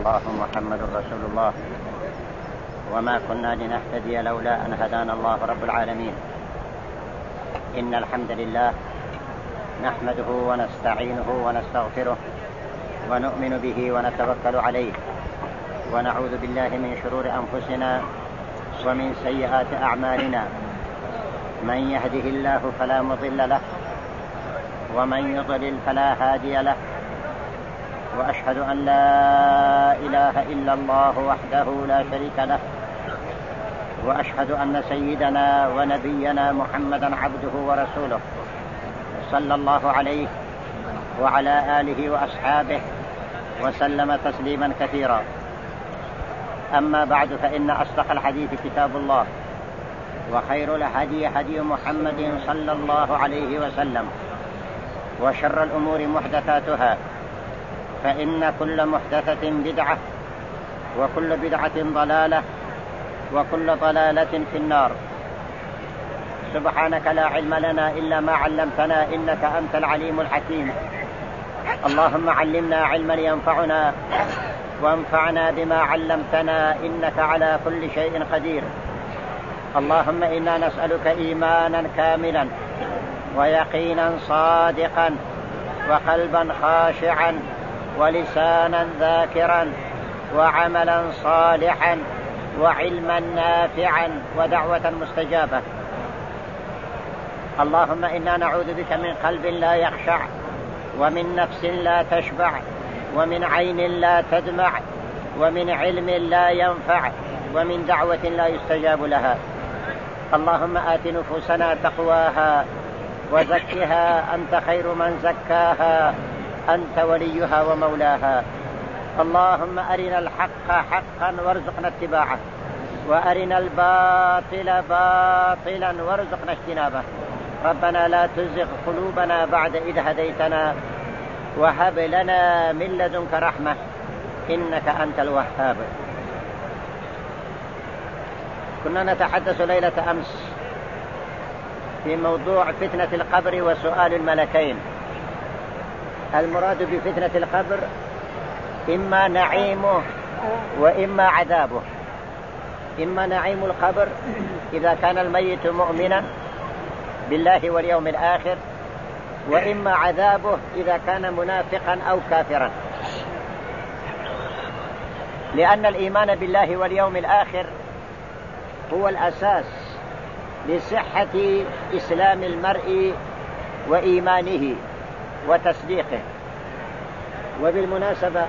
الله محمد رسول الله وما كنا لنهتدي لولا أن هدانا الله رب العالمين. إن الحمد لله نحمده ونستعينه ونستغفره ونؤمن به ونتوكل عليه ونعوذ بالله من شرور أنفسنا ومن سيئات أعمالنا. من يهده الله فلا مضل له ومن يضلل فلا هادي له، وأشهد أن لا إله إلا الله وحده لا شريك له، وأشهد أن سيدنا ونبينا محمدا عبده ورسوله صلى الله عليه وعلى آله وأصحابه وسلم تسليما كثيرا. أما بعد، فإن أصدق الحديث كتاب الله، وخير الهدي هدي محمد صلى الله عليه وسلم، وشر الأمور محدثاتها، فإن كل محدثة بدعة، وكل بدعة ضلالة، وكل ضلالة في النار. سبحانك لا علم لنا إلا ما علمتنا، إنك أنت العليم الحكيم. اللهم علمنا علما ينفعنا وانفعنا بما علمتنا، إنك على كل شيء قدير. اللهم إنا نسألك إيمانا كاملا ويقينا صادقا وقلبا خاشعا ولسانا ذاكرا وعملا صالحا وعلما نافعا ودعوة مستجابة. اللهم إنا نعوذ بك من قلب لا يخشع، ومن نفس لا تشبع، ومن عين لا تدمع، ومن علم لا ينفع، ومن دعوة لا يستجاب لها. اللهم آت نفوسنا تقواها وزكها، أنت خير من زكاها، أنت وليها ومولاها. اللهم أرنا الحق حقا وارزقنا اتباعه، وأرنا الباطل باطلا وارزقنا اجتنابه. ربنا لا تزغ قلوبنا بعد إذ هديتنا، وهب لنا من لدنك رحمة، إنك أنت الوهاب. كنا نتحدث ليلة أمس في موضوع فتنة القبر وسؤال الملكين. المراد بفتنة القبر إما نعيمه وإما عذابه. إما نعيم القبر إذا كان الميت مؤمنا بالله واليوم الآخر، وإما عذابه إذا كان منافقا أو كافرا. لأن الإيمان بالله واليوم الآخر هو الأساس لصحة إسلام المرء وإيمانه وتصديقه. وبالمناسبة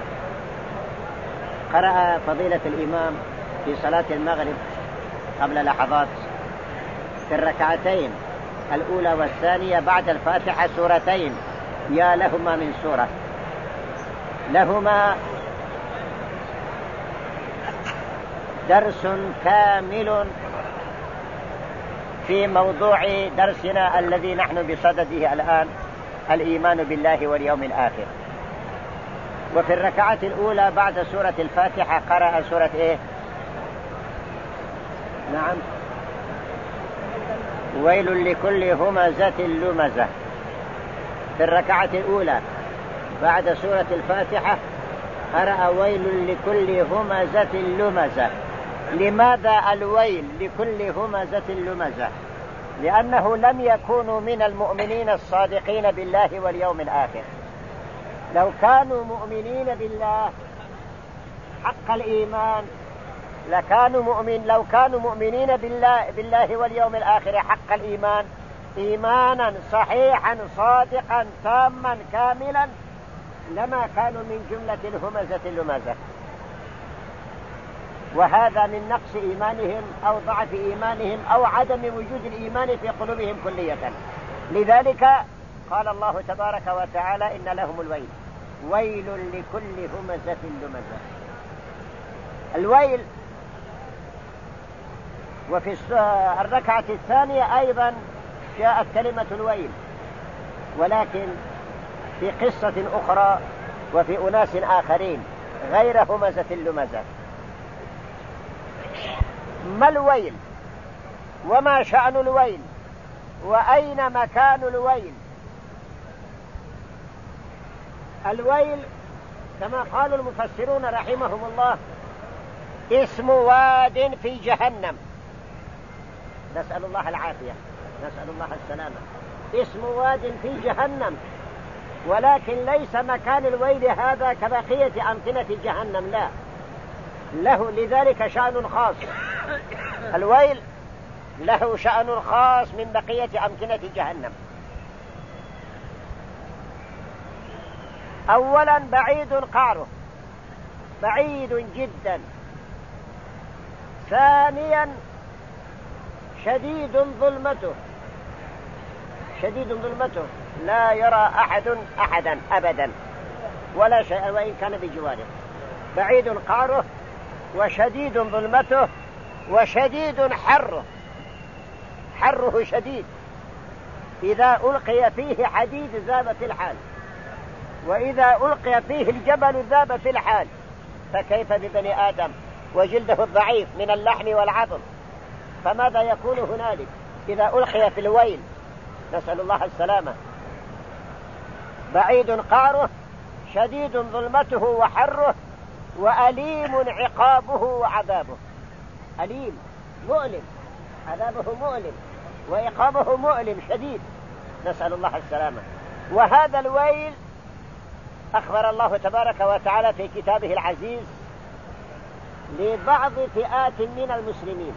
قرأ فضيلة الإمام في صلاة المغرب قبل لحظات في الركعتين الأولى والثانية بعد الفاتحة سورتين، يا لهما من سورة، لهما درس كامل في موضوع درسنا الذي نحن بصدده الآن، الإيمان بالله واليوم الآخر. وفي الركعة الأولى بعد سورة الفاتحة قرأ سورة إيه؟ نعم، ويل لكل همزة لمزة. في الركعة الأولى بعد سورة الفاتحة قرأ ويل لكل همزة لمزة. لماذا الويل لكل همزة لمزة؟ لأنه لم يكونوا من المؤمنين الصادقين بالله واليوم الآخر. لو كانوا مؤمنين بالله حق الإيمان لو كانوا مؤمنين بالله واليوم الآخر حق الإيمان، إيمانا صحيحا صادقا تاما كاملا، لما كانوا من جملة الهمزة اللمزة. وهذا من نقص إيمانهم أو ضعف إيمانهم أو عدم وجود الإيمان في قلوبهم كلية. لذلك قال الله تبارك وتعالى إن لهم الويل، ويل لكل همزة لمزة. الويل. وفي الركعة الثانية أيضا جاءت كلمة الويل، ولكن في قصة أخرى وفي أناس آخرين غير همزة اللمزة. ما الويل؟ وما شأن الويل؟ وأين مكان الويل؟ الويل كما قال المفسرون رحمهم الله اسم واد في جهنم، نسأل الله العافية، نسأل الله السلامة. اسم واد في جهنم، ولكن ليس مكان الويل هذا كبقية أمكنة جهنم، لا، له لذلك شأن خاص. الويل له شأن خاص من بقية أمكنة جهنم. أولا بعيد قعره، بعيد جدا. ثانيا شديد ظلمته، شديد ظلمته، لا يرى أحد أحدا أبدا ولا شيء وإن كان بجواره. بعيد قعره وشديد ظلمته وشديد حره، حره شديد، إذا ألقي فيه حديد ذاب في الحال، وإذا ألقي فيه الجبل ذاب في الحال، فكيف ببني آدم وجلده الضعيف من اللحم والعظم؟ فماذا يكون هنالك إذا ألقي في الويل؟ نسأل الله السلامة. بعيد قعره، شديد ظلمته وحره، وأليم عقابه وعذابه. أليم مؤلم، عذابه مؤلم وعقابه مؤلم شديد، نسأل الله السلامة. وهذا الويل أخبر الله تبارك وتعالى في كتابه العزيز لبعض فئات من المسلمين.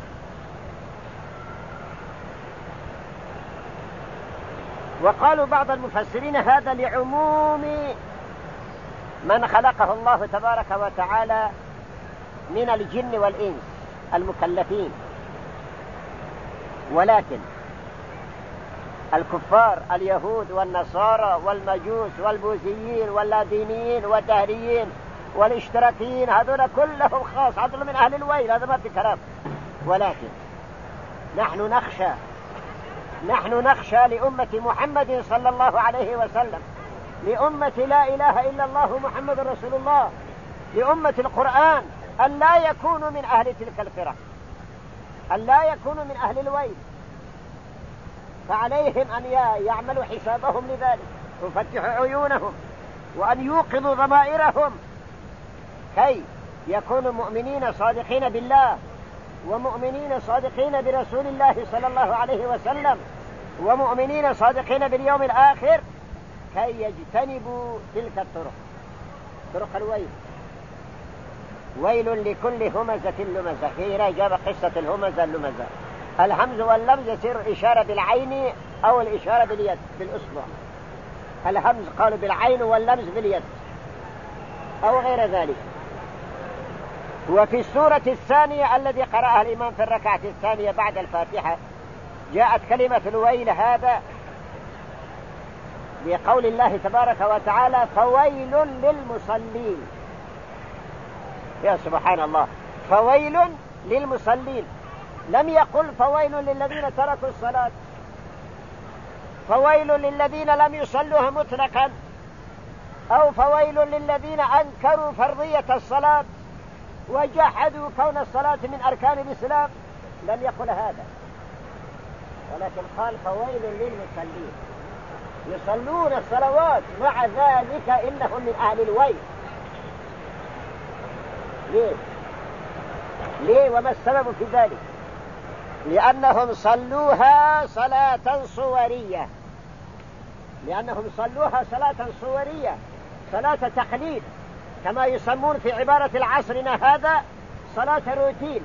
وقالوا بعض المفسرين هذا لعموم من خلقه الله تبارك وتعالى من الجن والإنس المكلفين، ولكن الكفار اليهود والنصارى والمجوس والبوذيين واللادينيين والدهريين والاشتراكيين هذول كلهم خاص، هذول من أهل الويل، هذا ما في كلام. ولكن نحن نخشى لأمة محمد صلى الله عليه وسلم، لأمة لا إله إلا الله محمد رسول الله، لأمة القرآن، أن لا يكونوا من أهل تلك الفرق، أن لا يكونوا من أهل الويل. فعليهم أن يعملوا حسابهم لذلك، ويفتحوا عيونهم، وأن يوقظوا ضمائرهم كي يكونوا مؤمنين صادقين بالله، ومؤمنين صادقين برسول الله صلى الله عليه وسلم، ومؤمنين صادقين باليوم الآخر، كي يجتنبوا تلك الطرق، طرق الويل. ويل لكل همزة لمزة. هنا جاب قصة الهمزة اللمزة. الهمز واللمز يصير الإشارة بالعين أو الإشارة باليد بالأصبع. الهمز قالوا بالعين واللمز باليد أو غير ذلك. وفي السورة الثانية الذي قرأها الإمام في الركعة الثانية بعد الفاتحة جاءت كلمة الويل هذا بقول الله تبارك وتعالى فويل للمصلين. يا سبحان الله، فويل للمصلين، لم يقل فويل للذين تركوا الصلاة، فويل للذين لم يصلوها مطلقا، أو فويل للذين أنكروا فرضية الصلاة وجحدوا كون الصلاة من أركان الإسلام، لم يقل هذا، ولكن قال فويل للمصلين، يصلون الصلوات مع ذلك إنهم من أهل الويل. ليه وما السبب في ذلك؟ لأنهم صلوها صلاة صورية، لأنهم صلوها صلاة صورية، صلاة تقليد، كما يسمون في عبارة العصرنا هذا صلاة روتين،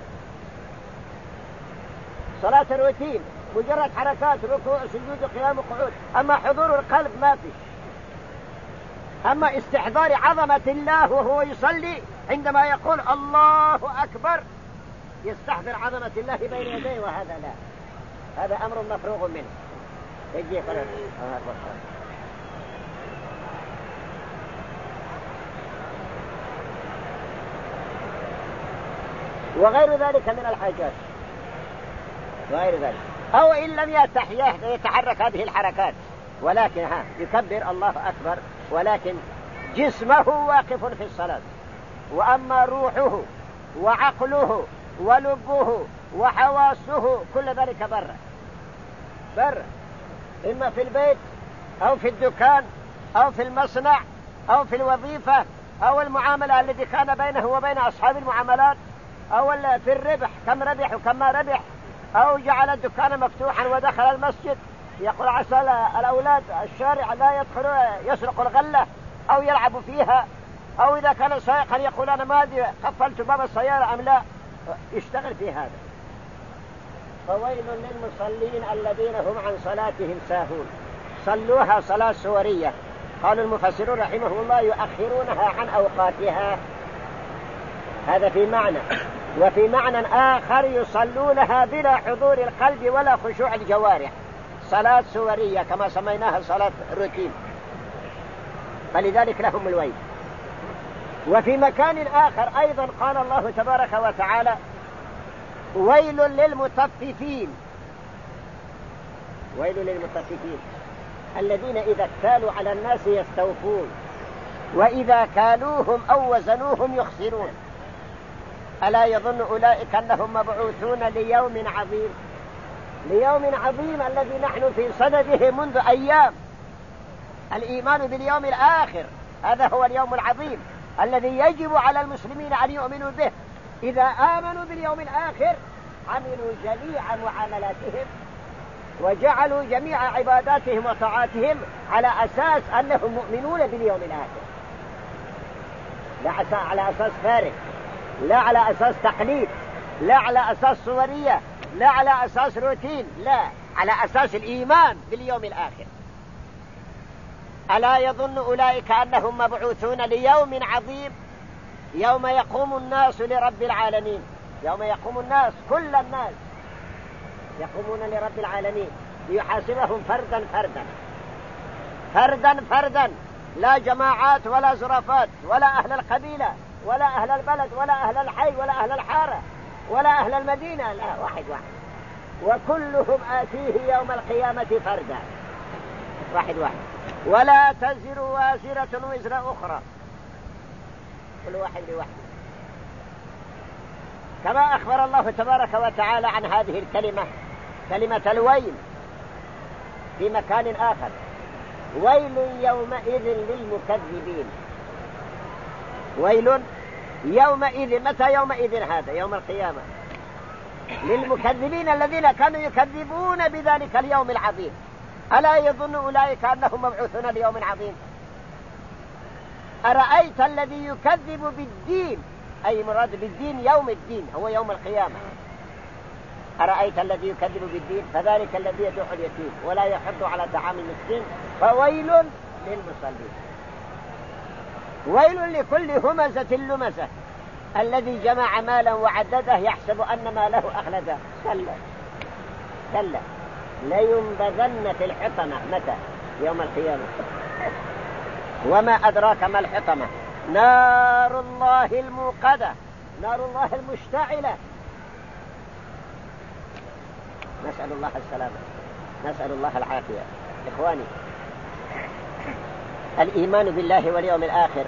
صلاة روتين، مجرد حركات ركوع سجود قيام قعود، أما حضور القلب ما فيه، أما استحضار عظمة الله وهو يصلي عندما يقول الله أكبر يستحضر عظمة الله بين يديه، وهذا لا، هذا أمر مفروغ منه. يجي قلب وغير ذلك من الحاجات، وغير ذلك، أو إن لم يتحرك هذه الحركات، ولكن يكبر الله أكبر، ولكن جسمه واقف في الصلاة، وأما روحه وعقله ولبه وحواسه كل ذلك بر، إما في البيت أو في الدكان أو في المصنع أو في الوظيفة أو المعاملة التي كان بينه وبين أصحاب المعاملات، أو في الربح كم ربح وكم ما ربح، أو جعل الدكان مفتوحا ودخل المسجد يقول عسى الأولاد الشارع لا يدخلوا يسرقوا الغلة أو يلعبوا فيها، أو إذا كان سائقا يقول أنا ما أدري قفلت باب السيارة أم لا، يشتغل في هذا. فويل للمصلين الذين هم عن صلاتهم ساهون. صلوها صلاة سورية، قال المفسرون رحمه الله يؤخرونها عن أوقاتها، هذا في معنى. وفي معنى آخر يصلونها بلا حضور القلب ولا خشوع الجوارح، صلاة سورية كما سميناها صلاة روتين، فلذلك لهم الويل. وفي مكان آخر أيضا قال الله تبارك وتعالى ويل للمطففين. ويل للمطففين الذين إذا اكتالوا على الناس يستوفون وإذا كالوهم أو وزنوهم يخسرون. ألا يظن أولئك أنهم مبعوثون ليوم عظيم، ليوم عظيم الذي نحن في صدده منذ أيام. الإيمان باليوم الآخر هذا هو اليوم العظيم الذي يجب على المسلمين أن يؤمنوا به. إذا آمنوا باليوم الآخر عملوا جميع معاملاتهم وجعلوا جميع عباداتهم وطاعاتهم على أساس أنهم مؤمنون باليوم الآخر، لا على أساس فارغ، لا على أساس تقليد، لا على أساس صورية، لا على أساس روتين، لا على أساس الإيمان باليوم الآخر. ألا يظن أولئك أنهم مبعوثون ليوم عظيم يوم يقوم الناس لرب العالمين. يوم يقوم الناس، كل الناس يقومون لرب العالمين ليحاسبهم فردا فردا فردا فردا، لا جماعات ولا زرافات ولا أهل القبيلة ولا أهل البلد ولا أهل الحي ولا أهل الحارة ولا أهل المدينة، لا، واحد واحد، وكلهم آتيه يوم القيامة فردا، واحد واحد، ولا تزر وازرة وزر أخرى، كل واحد لوحده. كما أخبر الله تبارك وتعالى عن هذه الكلمة، كلمة الويل، في مكان آخر ويل يومئذ للمكذبين. ويل يومئذ، متى يومئذ؟ هذا يوم القيامة، للمكذبين الذين كانوا يكذبون بذلك اليوم العظيم. ألا يظن أولئك أنهم مبعوثون ليوم عظيم؟ أرأيت الذي يكذب بالدين، أي مراد بالدين يوم الدين هو يوم القيامة. أرأيت الذي يكذب بالدين فذلك الذي يدعو اليتيم ولا يحض على طعام المسكين فويل للمصلين. ويل لكل همزة لمزة الذي جمع مالا وعدده يحسب أن ماله أخلده. كلا كلا لينبذن في الحطمة. متى؟ يوم القيامة. وما أدراك ما الحطمة؟ نار الله الموقدة، نار الله المشتعلة. نسأل الله السلامة، نسأل الله العافية. إخواني، الإيمان بالله واليوم الآخر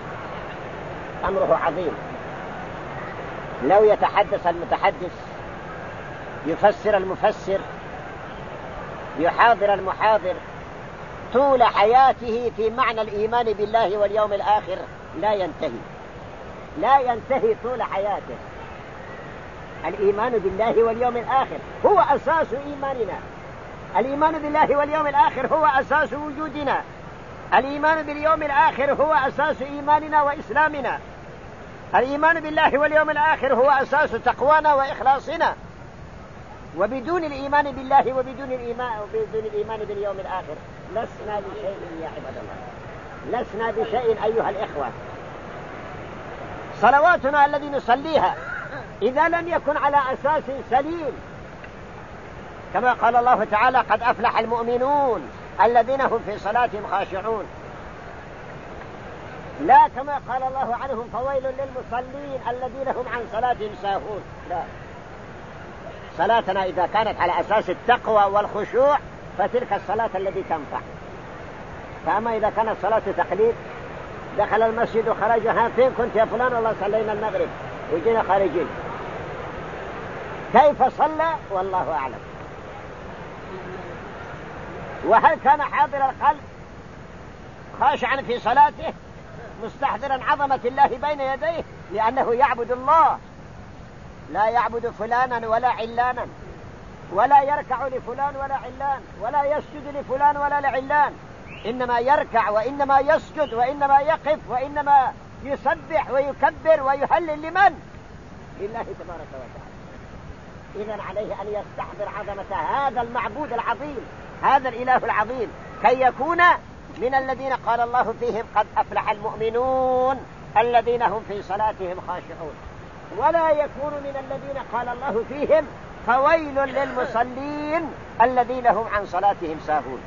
أمره عظيم. لو يتحدث المتحدث، يفسر المفسر، يحاضر المحاضر طول حياته في معنى الإيمان بالله واليوم الآخر لا ينتهي، لا ينتهي طول حياته. الإيمان بالله واليوم الآخر هو أساس إيماننا. الإيمان بالله واليوم الآخر هو أساس وجودنا. الإيمان باليوم الآخر هو أساس إيماننا وإسلامنا. الإيمان بالله واليوم الآخر هو أساس تقوانا وإخلاصنا. وبدون الإيمان بالله وبدون الإيمان باليوم الآخر لسنا بشيء يا عباد الله، لسنا بشيء أيها الإخوة. صلواتنا الذي نصليها إذا لم يكن على أساس سليم، كما قال الله تعالى قد أفلح المؤمنون الذين هم في صلاتهم خاشعون، لا كما قال الله عنهم فويل للمصلين الذين هم عن صلاتهم ساهون. لا، صلاتنا إذا كانت على أساس التقوى والخشوع فتلك الصلاة التي تنفع. فأما إذا كانت صلاة تقليد، دخل المسجد وخرج، ها فين كنت يا فلان؟ والله صلينا المغرب وجينا خارجين. كيف صلى؟ والله أعلم. وهل كان حاضر القلب خاشعا في صلاته مستحضرا عظمة الله بين يديه، لأنه يعبد الله، لا يعبد فلانا ولا علانا، ولا يركع لفلان ولا علان، ولا يسجد لفلان ولا لعلان، إنما يركع وإنما يسجد وإنما يقف وإنما يسبح ويكبر ويهلل لمن؟ لله تبارك وتعالى. إذن عليه أن يستحضر عظمة هذا المعبود العظيم، هذا الإله العظيم، كي يكون من الذين قال الله فيهم قد أفلح المؤمنون الذين هم في صلاتهم خاشعون، ولا يكون من الذين قال الله فيهم فويل للمصلين الذين هم عن صلاتهم ساهون.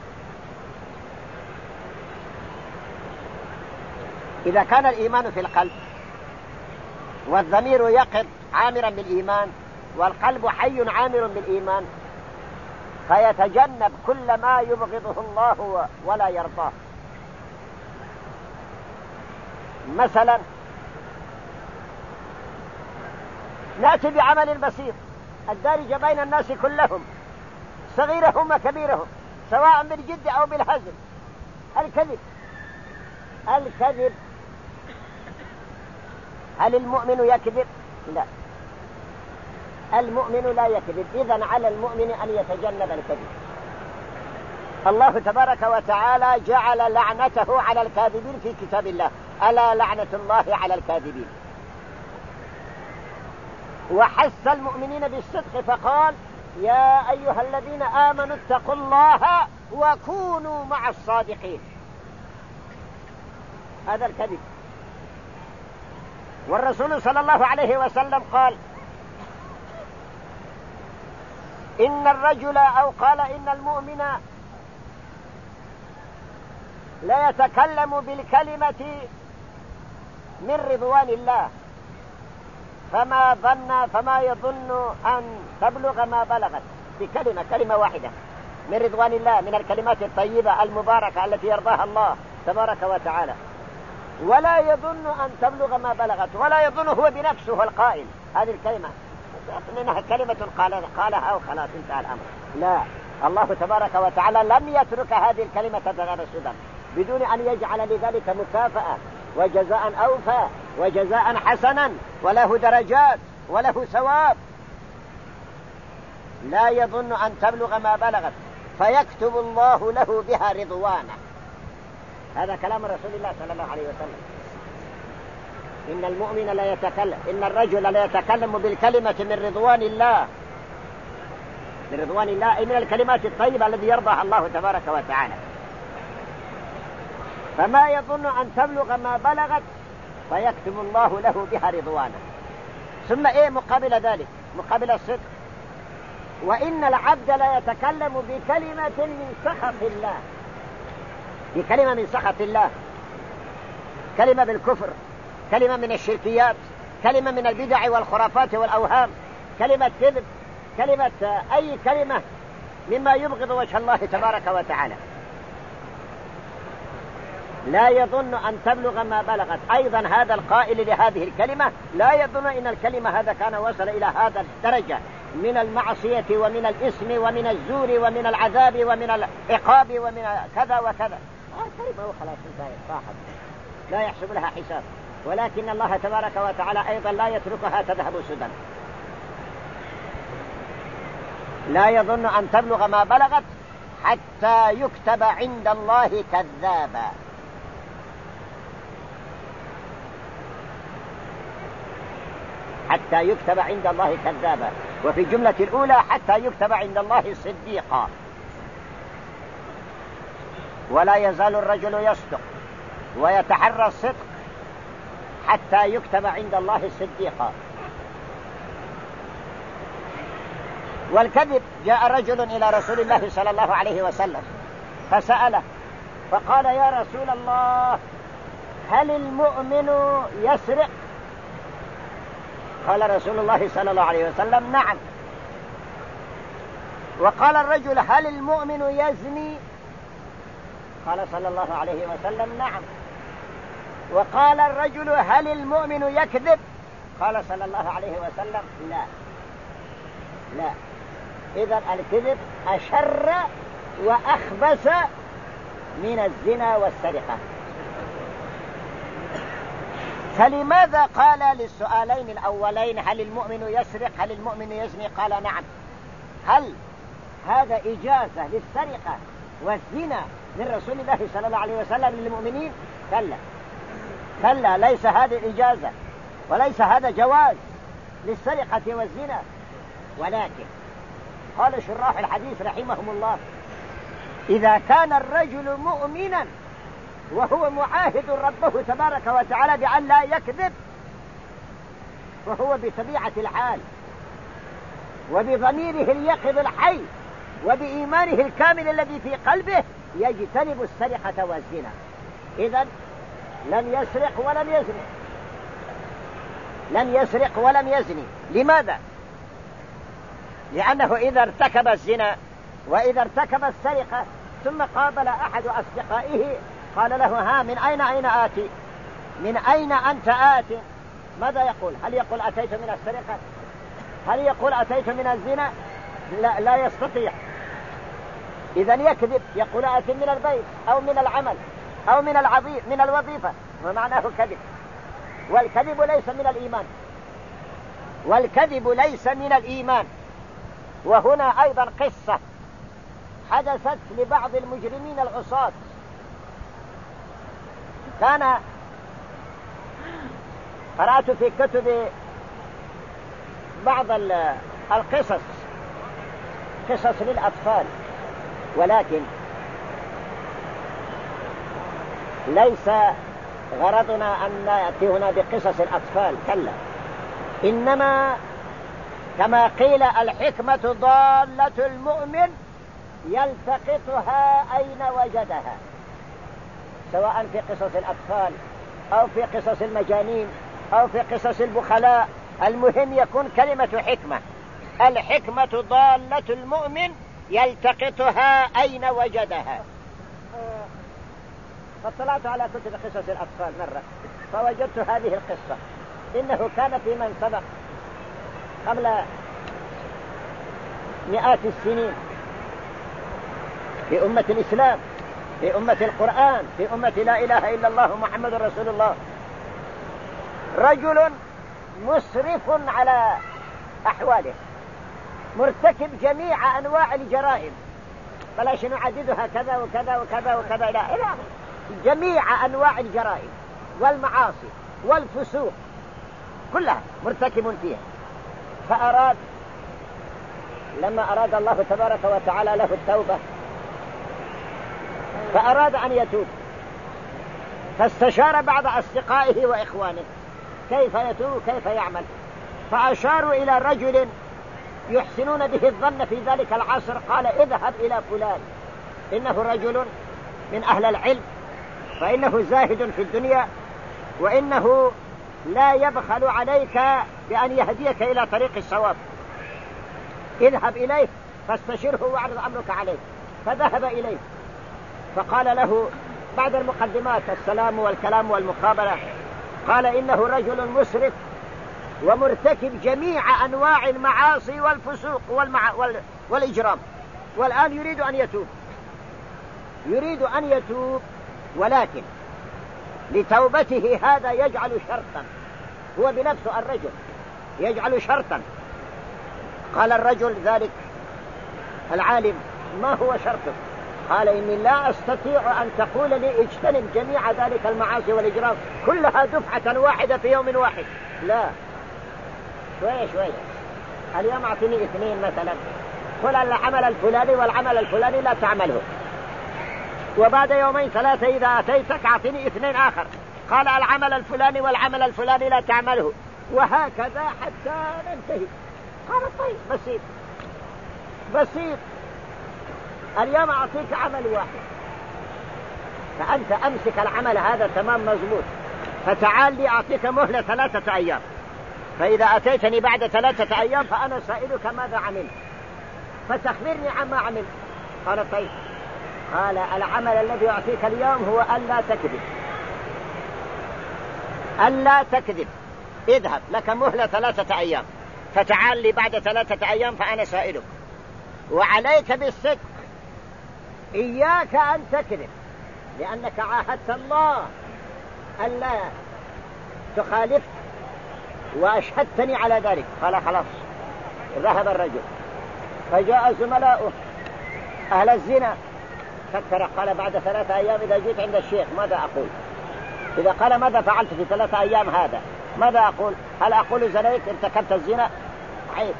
إذا كان الإيمان في القلب والضمير يقظ عامرا بالإيمان والقلب حي عامر بالإيمان، فيتجنب كل ما يبغضه الله ولا يرضاه. مثلا نأتي بعمل بسيط الدارج بين الناس كلهم صغيرهم وكبيرهم سواء بالجد أو بالهزل، الكذب. هل المؤمن يكذب؟ لا، المؤمن لا يكذب. إذن على المؤمن أن يتجنب الكذب. الله تبارك وتعالى جعل لعنته على الكاذبين في كتاب الله، ألا لعنة الله على الكاذبين. وحث المؤمنين بالصدق فقال يا أيها الذين آمنوا اتقوا الله وكونوا مع الصادقين. هذا الكذب. والرسول صلى الله عليه وسلم قال إن الرجل أو قال إن المؤمن لا يتكلم بالكلمة من رضوان الله فما يظن أن تبلغ ما بلغت، بكلمة، كلمة واحدة من رضوان الله، من الكلمات الطيبة المباركة التي يرضاها الله تبارك وتعالى، ولا يظن أن تبلغ ما بلغت، ولا يظن هو بنفسه القائل هذه الكلمة إنها كلمة قالها وخلاص انتهى الأمر. لا، الله تبارك وتعالى لم يترك هذه الكلمة تذهب سدى بدون أن يجعل لذلك مكافأة وجزاء أوفى وجزاء حسنا وله درجات وله ثواب. لا يظن أن تبلغ ما بلغت فيكتب الله له بها رضوانه. هذا كلام رسول الله صلى الله عليه وسلم. إن المؤمن لا يتكلم، إن الرجل لا يتكلم بالكلمة من رضوان الله، من رضوان الله أي من الكلمات الطيبة الذي يرضاها الله تبارك وتعالى. فما يظن أن تبلغ ما بلغت فيكتب الله له بها رضوانه. ثم مقابل ذلك، مقابل الصدق، وإن العبد لا يتكلم بكلمة من سخط الله، بكلمة من سخط الله، كلمة بالكفر، كلمة من الشركيات، كلمة من البدع والخرافات والأوهام، كلمة كذب، كلمة أي كلمة مما يبغض وجه الله تبارك وتعالى. لا يظن أن تبلغ ما بلغت. أيضا هذا القائل لهذه الكلمة لا يظن إن الكلمة هذا كان وصل إلى هذا الدرجة من المعصية ومن الإثم ومن الزور ومن العذاب ومن العقاب ومن كذا وكذا. كلمة وخلاص انتهت راحت، لا يحسب لها حساب. ولكن الله تبارك وتعالى أيضا لا يتركها تذهب سدى. لا يظن أن تبلغ ما بلغت حتى يكتب عند الله كذابا. حتى يكتب عند الله كذابا. وفي الجملة الأولى حتى يكتب عند الله صديقا. ولا يزال الرجل يصدق ويتحرى الصدق حتى يكتب عند الله صديقا. والكذب، جاء رجل إلى رسول الله صلى الله عليه وسلم فسأله فقال يا رسول الله هل المؤمن يسرق؟ قال رسول الله صلى الله عليه وسلم نعم. وقال الرجل هل المؤمن يزني؟ قال صلى الله عليه وسلم نعم. وقال الرجل هل المؤمن يكذب؟ قال صلى الله عليه وسلم لا. إذن الكذب أشر وأخبث من الزنا والسرقة. فلماذا قال للسؤالين الأولين هل المؤمن يسرق هل المؤمن يزني؟ قال نعم. هل هذا إجازة للسرقة والزنا من رسول الله صلى الله عليه وسلم للمؤمنين؟ كلا كلا، ليس هذه إجازة وليس هذا جواز للسرقة والزنا. ولكن قال شراح الحديث رحمهم الله إذا كان الرجل مؤمنا وهو معاهد ربه تبارك وتعالى بأن لا يكذب، وهو بطبيعة الحال وبضميره اليقظ الحي وبإيمانه الكامل الذي في قلبه يجتنب السرقة والزنا، إذن لم يسرق ولم يزني، لم يسرق ولم يزني. لماذا؟ لأنه إذا ارتكب الزنا وإذا ارتكب السرقة ثم قابل أحد أصدقائه قال له ها من أين آتي؟ من أين أنت آت؟ ماذا يقول؟ هل يقول أتيت من السرقة؟ هل يقول أتيت من الزنا؟ لا يستطيع. إذن يكذب، يقول آت من البيت أو من العمل أو من الوظيفة، ومعناه كذب. والكذب ليس من الإيمان، والكذب ليس من الإيمان. وهنا أيضا قصة حدثت لبعض المجرمين العصاة. قرأت في كتب بعض القصص، قصص للأطفال، ولكن ليس غرضنا أن نأتي هنا بقصص الأطفال، كلا، إنما كما قيل الحكمة ضالة المؤمن يلتقطها أين وجدها، سواء في قصص الأطفال أو في قصص المجانين أو في قصص البخلاء، المهم يكون كلمة حكمة. الحكمة ضالة المؤمن يلتقطها أين وجدها. فاطلعت على كتب قصص الأطفال مرة فوجدت هذه القصة. إنه كان في من سبق قبل مئات السنين في أمة الإسلام، في أمة القرآن، في أمة لا إله إلا الله محمد رسول الله، رجل مسرف على أحواله، مرتكب جميع أنواع الجرائم، بلاش نعددها كذا وكذا وكذا وكذا إلى جميع أنواع الجرائم والمعاصي والفسوق كلها مرتكب فيها. لما أراد الله تبارك وتعالى له التوبة فأراد أن يتوب، فاستشار بعض أصدقائه وإخوانه كيف يتوب كيف يعمل، فأشاروا إلى رجل يحسنون به الظن في ذلك العصر، قال اذهب إلى فلان إنه رجل من أهل العلم، فإنه زاهد في الدنيا، وإنه لا يبخل عليك بأن يهديك إلى طريق الصواب، اذهب إليه فاستشره واعرض أمرك عليه. فذهب إليه فقال له بعد المقدمات السلام والكلام والمقابلة، قال إنه رجل مسرف ومرتكب جميع أنواع المعاصي والفسوق والإجرام، والآن يريد أن يتوب، ولكن لتوبته هذا يجعل شرطا، هو بنفسه الرجل يجعل شرطا. قال الرجل ذلك العالم ما هو شرطه؟ قال إني لا أستطيع أن تقول لي اجتنب جميع ذلك المعاصي والإجرام كلها دفعة واحدة في يوم واحد، لا، شوية اليوم أعطيني 2 مثلا، قل العمل الفلاني والعمل الفلاني لا تعمله، وبعد 2 3 إذا أتيتك أعطيني 2 آخر، قال العمل الفلاني والعمل الفلاني لا تعمله، وهكذا حتى ننتهي. قال طيب بسيط، اليوم أعطيك عمل واحد، فأنت أمسك العمل هذا تمام مضبوط، فتعال لي أعطيك مهلة 3 أيام، فإذا أتيتني بعد 3 أيام فأنا سائلك ماذا عملت، فتخبرني عما عملت. قال طيب، قال العمل الذي أعطيك اليوم هو ألا تكذب، اذهب لك مهلة 3 أيام، فتعال لي بعد 3 أيام فأنا سائلك، وعليك بالصدق، إياك أن تكذب، لأنك عاهدت الله ألا تخالف وأشهدتني على ذلك. قال خلاص. ذهب الرجل فجاء زملاؤه أهل الزنا، فكر قال بعد 3 أيام إذا جيت عند الشيخ ماذا أقول؟ إذا قال ماذا فعلت في 3 أيام هذا ماذا أقول؟ هل أقول زنيت ارتكبت الزنا؟ عيب.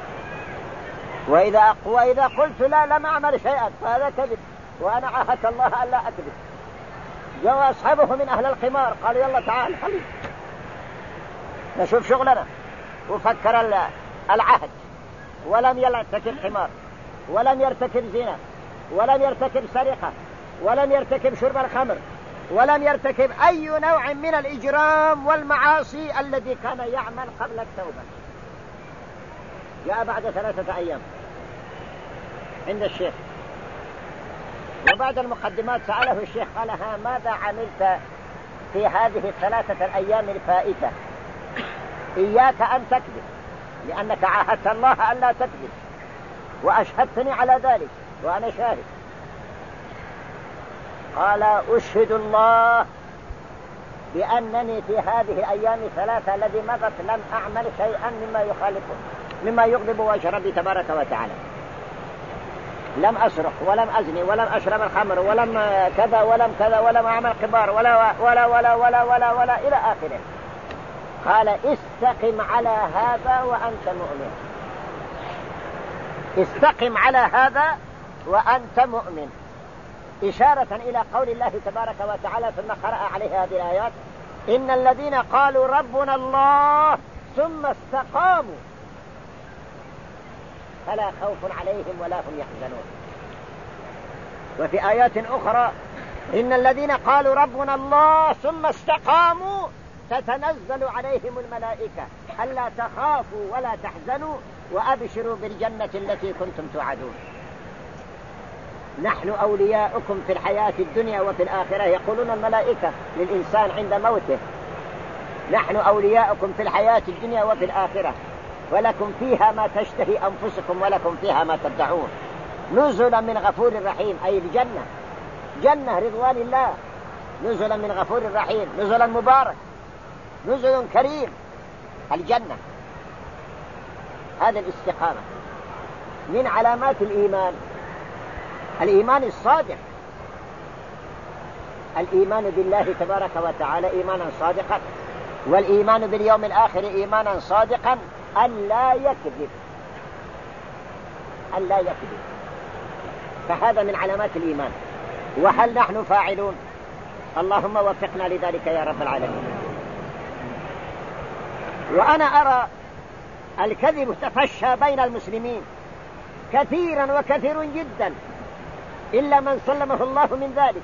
وإذا قلت لا لم أعمل شيئا فهذا كذب، وأنا عاهدت الله ألا أكذب. جاء أصحابه من أهل القمار قالوا يلا تعال خلي نشوف شغلنا. وفكر العهد ولم يرتكب قمار ولم يرتكب زنا ولم يرتكب سرقة ولم يرتكب شرب الخمر ولم يرتكب أي نوع من الإجرام والمعاصي الذي كان يعمل قبل التوبة. جاء بعد 3 أيام عند الشيخ، وبعد المقدمات سأله الشيخ قال ها ماذا عملت في هذه 3 الأيام الفائتة؟ إياك أن تكذب لأنك عاهدت الله ألا تكذب وأشهدتني على ذلك وأنا شاهد. قال أشهد الله بأنني في هذه الأيام 3 التي مضت لم أعمل شيئا مما يخالفه مما يغضب وجه ربي تبارك وتعالى. لم أسرق ولم أزني ولم أشرب الخمر ولم كذا ولم كذا ولم أعمل قبار ولا ولا ولا ولا ولا ولا إلى آخره. قال استقم على هذا وأنت مؤمن. استقم على هذا وأنت مؤمن، إشارة إلى قول الله تبارك وتعالى ثم قرأ عليه هذه الآيات إن الذين قالوا ربنا الله ثم استقاموا فلا خوف عليهم ولا هم يحزنون. وفي آيات أخرى إن الذين قالوا ربنا الله ثم استقاموا تتنزل عليهم الملائكة ألا تخافوا ولا تحزنوا وأبشروا بالجنة التي كنتم توعدون. نحن أولياؤكم في الحياة الدنيا وفي الآخرة، يقولون الملائكة للإنسان عند موته نحن أولياؤكم في الحياة الدنيا وفي الآخرة ولكم فيها ما تشتهي أنفسكم ولكم فيها ما تدعون نزلا من غفور رحيم، أي الجنة، جنة رضوان الله، نزلا من غفور رحيم، نزلا مبارك، نزل كريم، الجنة. هذا الاستقامة من علامات الإيمان، الإيمان الصادق، الإيمان بالله تبارك وتعالى إيمانا صادقا، والإيمان باليوم الآخر إيمانا صادقا، أن لا يكذب، أن لا يكذب. فهذا من علامات الإيمان. وهل نحن فاعلون؟ اللهم وفقنا لذلك يا رب العالمين. وأنا أرى الكذب تفشى بين المسلمين كثيرا وكثير جدا إلا من سلمه الله من ذلك،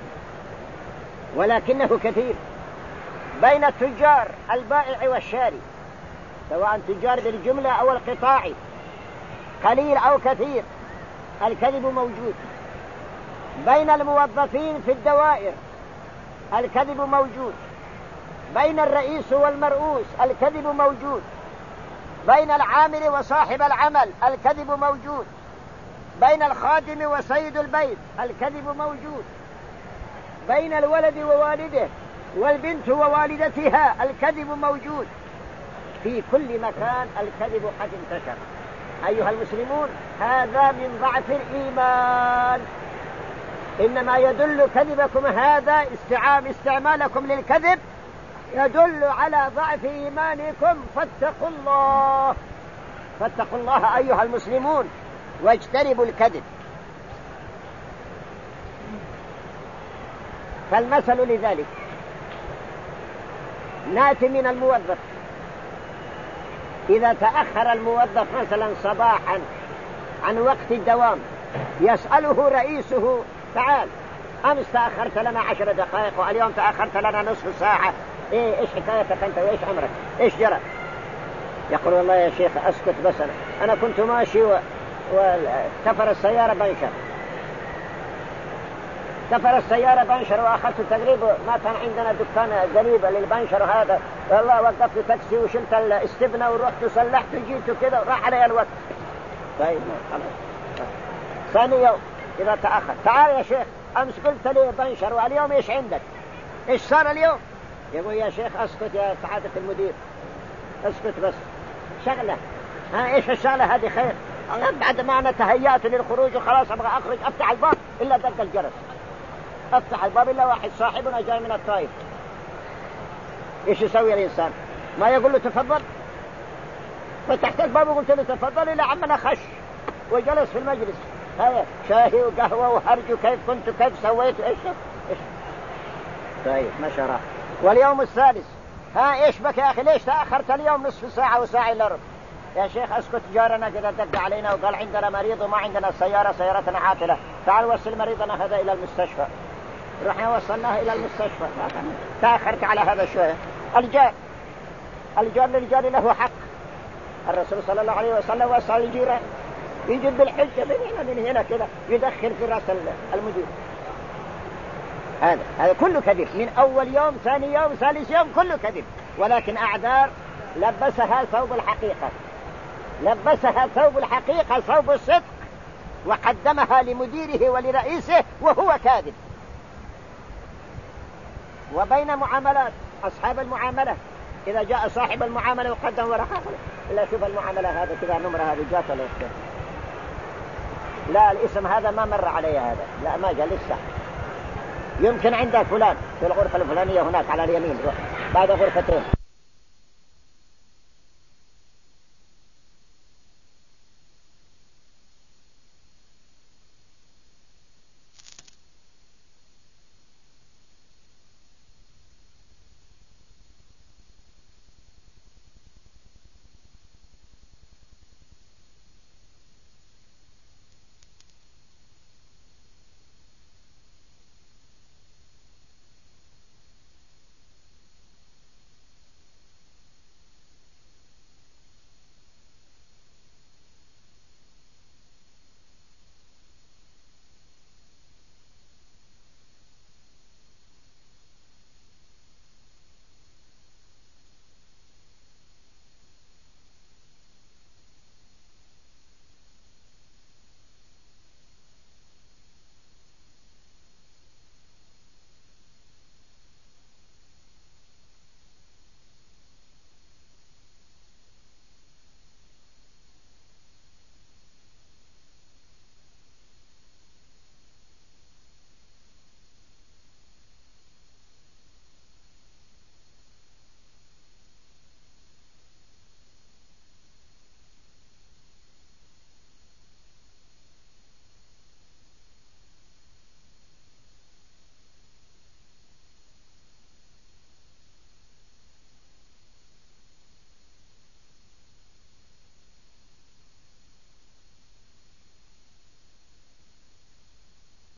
ولكنه كثير بين التجار البائع والشاري، سواء تجار بالجملة أو القطاع، قليل أو كثير الكذب موجود. بين الموظفين في الدوائر الكذب موجود. بين الرئيس والمرؤوس الكذب موجود. بين العامل وصاحب العمل الكذب موجود. بين الخادم وسيد البيت الكذب موجود. بين الولد ووالده والبنت ووالدتها الكذب موجود. في كل مكان الكذب قد انتشر. أيها المسلمون، هذا من ضعف الإيمان. إنما يدل كذبكم هذا استعمالكم للكذب يدل على ضعف إيمانكم، فاتقوا الله، فاتقوا الله أيها المسلمون واجتنبوا الكذب. فالمثل لذلك ناتي من الموظف، إذا تأخر الموظف مثلا صباحا عن وقت الدوام يسأله رئيسه تعال أمس تأخرت لنا 10 دقائق واليوم تأخرت لنا نصف ساعة، إيش حكايتك أنت وإيش عمرك إيش جرى؟ يقول والله يا شيخ أسكت بس أنا كنت ماشي وكفر السيارة بنشر، كفر السيارة بنشر وأخذت تقريب ما كان عندنا دكان قريب للبنشر هذا، والله وقفت تاكسي وشلت الاستبنة ورحت وصلحت وجيت كذا وراح علي الوقت. طيب خلاص. ثاني يوم إذا تأخر تعال يا شيخ أمس قلت لي بنشر واليوم إيش عندك؟ إيش صار اليوم؟ يقول يا شيخ اسكت يا سعادة المدير، اسكت بس شغلة. ايش الشغلة هذه؟ خير. بعد ما انا تهيأت للخروج وخلاص ابغى اخرج، افتح الباب الا دق الجرس، افتح الباب الا واحد صاحبنا جاي من الطائف. ايش يسوي الانسان؟ ما يقول له تفضل؟ فتحت الباب وقلت له تفضل، الى عمنا خش وجلس في المجلس، هذا شاهي وقهوة وهرج وكيف كنت كيف سويت ايش. طيب ما شرع. واليوم الثالث، ايش بك يا اخي؟ ليش تأخرت اليوم نصف ساعة وساعة الا ربع؟ يا شيخ اسكت، جارنا كذا دق علينا وقال عندنا مريض وما عندنا سيارتنا عاطلة، تعال وصل مريضنا هذا الى المستشفى. رحنا وصلناه الى المستشفى. تأخرت على هذا شوية. الجار للجار له حق. الرسول صلى الله عليه وسلم وصل الجيران، يجيب بالحجة من هنا كذا يدخل في راس المدير. هذا كله كذب، من أول يوم ثاني يوم ثالث يوم كله كذب. ولكن أعذار لبسها ثوب الحقيقة، لبسها ثوب الحقيقة، ثوب الصدق، وقدمها لمديره ولرئيسه وهو كاذب. وبين معاملات أصحاب المعاملة، إذا جاء صاحب المعاملة وقدم ورقة إلا شوف المعاملة هذا كذا نمرة هذه جات ولا إيش؟ لا الاسم هذا ما مر علي هذا، لا ما جاء لسه. يمكن عندك فلان في الغرفة الفلانية هناك على اليمين بعد غرفتين.